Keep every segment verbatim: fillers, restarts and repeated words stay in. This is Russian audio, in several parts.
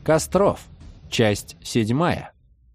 Костров. Часть седьмая.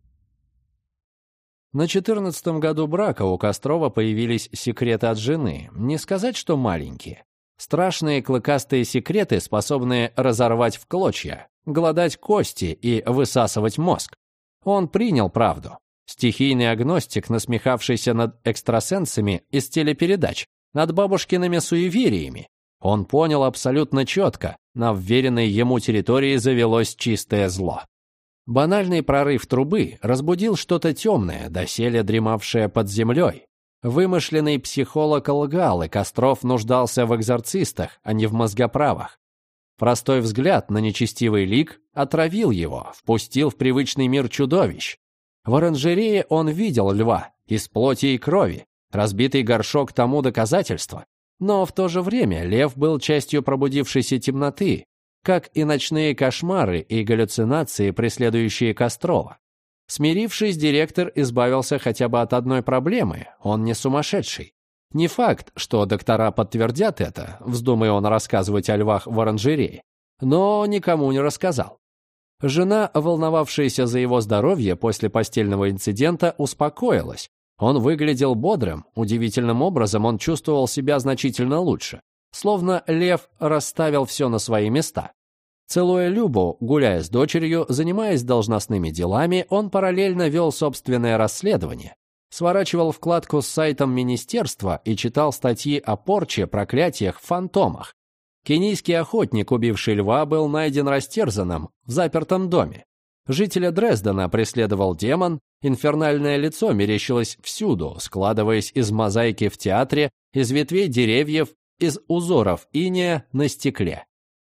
На четырнадцатом году брака у Кострова появились секреты от жены. Не сказать, что маленькие. Страшные клыкастые секреты, способные разорвать в клочья, глодать кости и высасывать мозг. Он принял правду. Стихийный агностик, насмехавшийся над экстрасенсами из телепередач, над бабушкиными суевериями. Он понял абсолютно четко, на вверенной ему территории завелось чистое зло. Банальный прорыв трубы разбудил что-то темное, доселе дремавшее под землей. Вымышленный психолог лгал, и Костров нуждался в экзорцистах, а не в мозгоправах. Простой взгляд на нечестивый лик отравил его, впустил в привычный мир чудовищ. В оранжерее он видел льва из плоти и крови, разбитый горшок тому доказательство. Но в то же время лев был частью пробудившейся темноты, как и ночные кошмары и галлюцинации, преследующие Кострова. Смирившись, директор избавился хотя бы от одной проблемы – он не сумасшедший. Не факт, что доктора подтвердят это, вздумая он рассказывать о львах в оранжерее, но никому не рассказал. Жена, волновавшаяся за его здоровье после постельного инцидента, успокоилась. Он выглядел бодрым, удивительным образом он чувствовал себя значительно лучше. Словно лев расставил все на свои места. Целуя Любу, гуляя с дочерью, занимаясь должностными делами, он параллельно вел собственное расследование. Сворачивал вкладку с сайтом министерства и читал статьи о порче, проклятиях, фантомах. Кенийский охотник, убивший льва, был найден растерзанным в запертом доме. Жителя Дрездена преследовал демон, инфернальное лицо мерещилось всюду, складываясь из мозаики в театре, из ветвей деревьев, из узоров инея на стекле.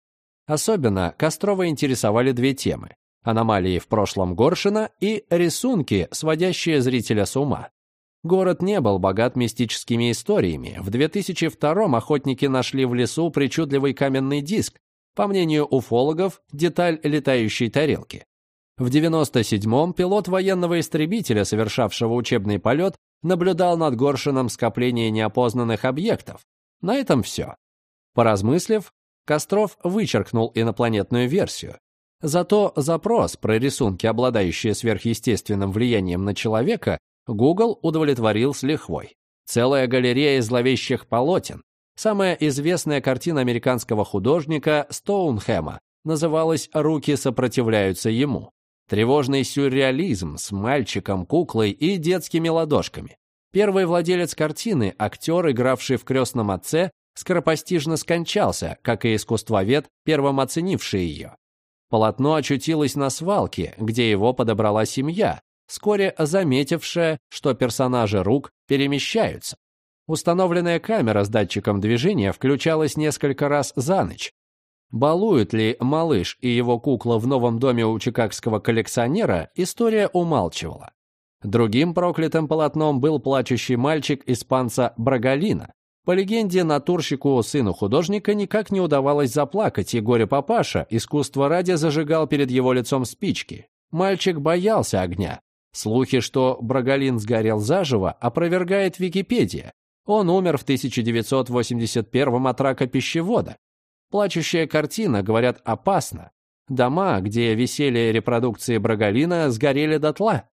Особенно Кострова интересовали две темы – аномалии в прошлом Горшина и рисунки, сводящие зрителя с ума. Город не был богат мистическими историями. В две тысячи втором охотники нашли в лесу причудливый каменный диск, по мнению уфологов, деталь летающей тарелки. В девяносто седьмом пилот военного истребителя, совершавшего учебный полет, наблюдал над Горшином скопление неопознанных объектов. На этом все. Поразмыслив, Костров вычеркнул инопланетную версию. Зато запрос про рисунки, обладающие сверхъестественным влиянием на человека, Google удовлетворил с лихвой. Целая галерея зловещих полотен. Самая известная картина американского художника Стоунхэма называлась «Руки сопротивляются ему». Тревожный сюрреализм с мальчиком, куклой и детскими ладошками. Первый владелец картины, актер, игравший в «Крестном отце», скоропостижно скончался, как и искусствовед, первым оценивший ее. Полотно очутилось на свалке, где его подобрала семья, вскоре заметившая, что персонажи рук перемещаются. Установленная камера с датчиком движения включалась несколько раз за ночь. Балуют ли малыш и его кукла в новом доме у чикагского коллекционера, история умалчивала. Другим проклятым полотном был плачущий мальчик испанца Брагалина. По легенде, натурщику, сыну художника, никак не удавалось заплакать, и горе-папаша, искусство ради, зажигал перед его лицом спички. Мальчик боялся огня. Слухи, что Брагалин сгорел заживо, опровергает Википедия. Он умер в тысяча девятьсот восемьдесят первом от рака пищевода. Плачущая картина, говорят, опасна. Дома, где висели репродукции Брагалина, сгорели дотла.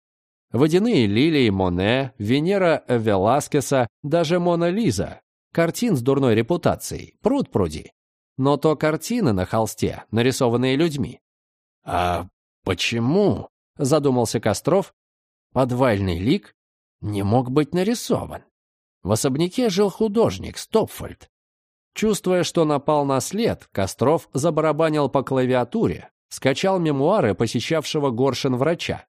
Водяные лилии Моне, Венера Веласкеса, даже Мона Лиза. Картин с дурной репутацией, пруд-пруди. Но то картины на холсте, нарисованные людьми. «А почему?» — задумался Костров. «Подвальный лик не мог быть нарисован. В особняке жил художник Стопфольд». Чувствуя, что напал на след, Костров забарабанил по клавиатуре, скачал мемуары посещавшего Горшин врача.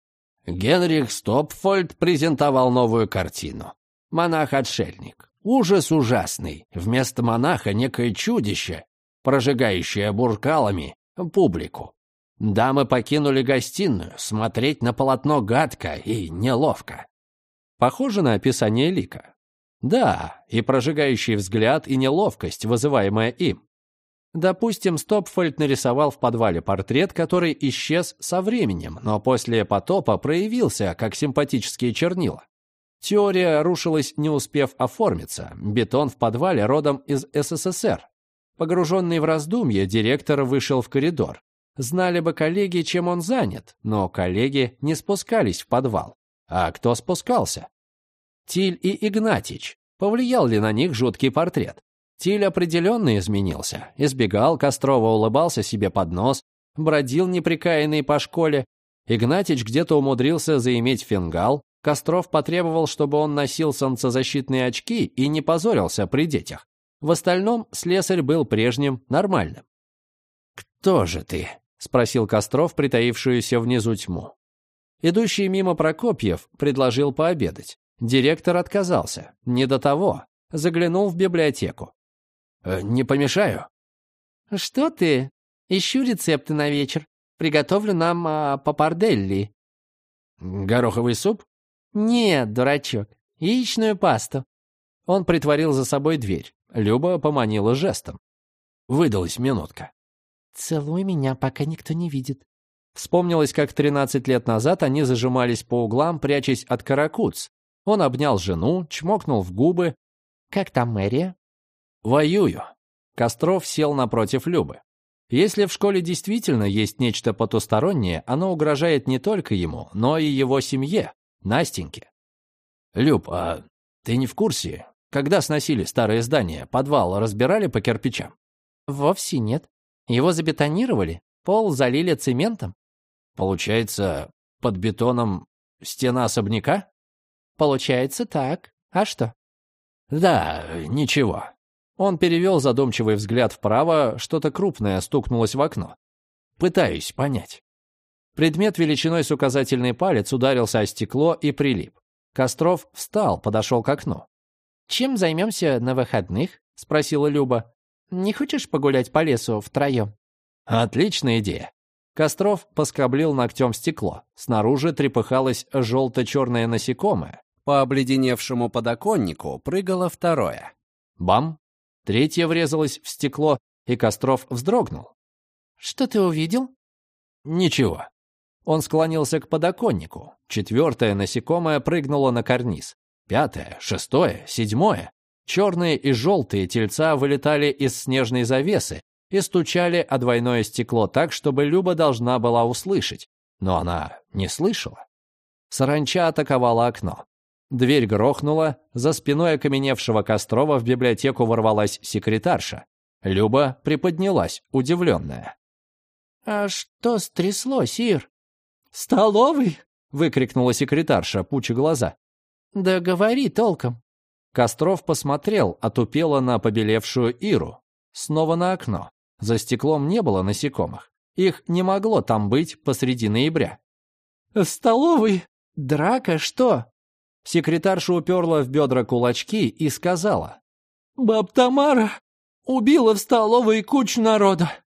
Генрих Стопфольд презентовал новую картину. Монах-отшельник. Ужас ужасный. Вместо монаха некое чудище, прожигающее буркалами публику. Дамы покинули гостиную, смотреть на полотно гадко и неловко. Похоже на описание лика. Да, и прожигающий взгляд, и неловкость, вызываемая им. Допустим, Стопфольд нарисовал в подвале портрет, который исчез со временем, но после потопа проявился, как симпатические чернила. Теория рушилась, не успев оформиться. Бетон в подвале родом из СССР. Погруженный в раздумье, директор вышел в коридор. Знали бы коллеги, чем он занят, но коллеги не спускались в подвал. А кто спускался? Тиль и Игнатьич. Повлиял ли на них жуткий портрет? Тиль определенно изменился. Избегал Кострова, улыбался себе под нос, бродил неприкаянный по школе. Игнатьич где-то умудрился заиметь фингал. Костров потребовал, чтобы он носил солнцезащитные очки и не позорился при детях. В остальном слесарь был прежним, нормальным. «Кто же ты?» — спросил Костров, притаившуюся внизу тьму. Идущий мимо Прокопьев предложил пообедать. Директор отказался. Не до того. Заглянул в библиотеку. «Э, «Не помешаю?» «Что ты? Ищу рецепты на вечер. Приготовлю нам а, папарделли». «Гороховый суп?» «Нет, дурачок. Яичную пасту». Он притворил за собой дверь. Люба поманила жестом. Выдалась минутка. «Целуй меня, пока никто не видит». Вспомнилось, как тринадцать лет назад они зажимались по углам, прячась от каракуц. Он обнял жену, чмокнул в губы. «Как там мэрия?» «Воюю». Костров сел напротив Любы. Если в школе действительно есть нечто потустороннее, оно угрожает не только ему, но и его семье, Настеньке. «Люб, а ты не в курсе, когда сносили старые здания, подвал разбирали по кирпичам?» «Вовсе нет. Его забетонировали, пол залили цементом». «Получается, под бетоном стена особняка?» «Получается так. А что?» «Да, ничего». Он перевел задумчивый взгляд вправо, что-то крупное стукнулось в окно. «Пытаюсь понять». Предмет величиной с указательный палец ударился о стекло и прилип. Костров встал, подошел к окну. «Чем займемся на выходных?» — спросила Люба. «Не хочешь погулять по лесу втроем?» «Отличная идея». Костров поскоблил ногтем стекло. Снаружи трепыхалось желто-черное насекомое. По обледеневшему подоконнику прыгало второе. Бам! Третье врезалось в стекло, и Костров вздрогнул. «Что ты увидел?» «Ничего». Он склонился к подоконнику. Четвертое насекомое прыгнуло на карниз. Пятое, шестое, седьмое. Черные и желтые тельца вылетали из снежной завесы и стучали о двойное стекло так, чтобы Люба должна была услышать. Но она не слышала. Саранча атаковала окно. Дверь грохнула, за спиной окаменевшего Кострова в библиотеку ворвалась секретарша. Люба приподнялась, удивленная. «А что стряслось, Ир?» «Столовый?» — выкрикнула секретарша, пуча глаза. «Да говори толком». Костров посмотрел отупело на побелевшую Иру. Снова на окно. За стеклом не было насекомых. Их не могло там быть посреди ноября. «Столовый? Драка, что?» Секретарша уперла в бедра кулачки и сказала. «Баб Тамара убила в столовой кучу народа.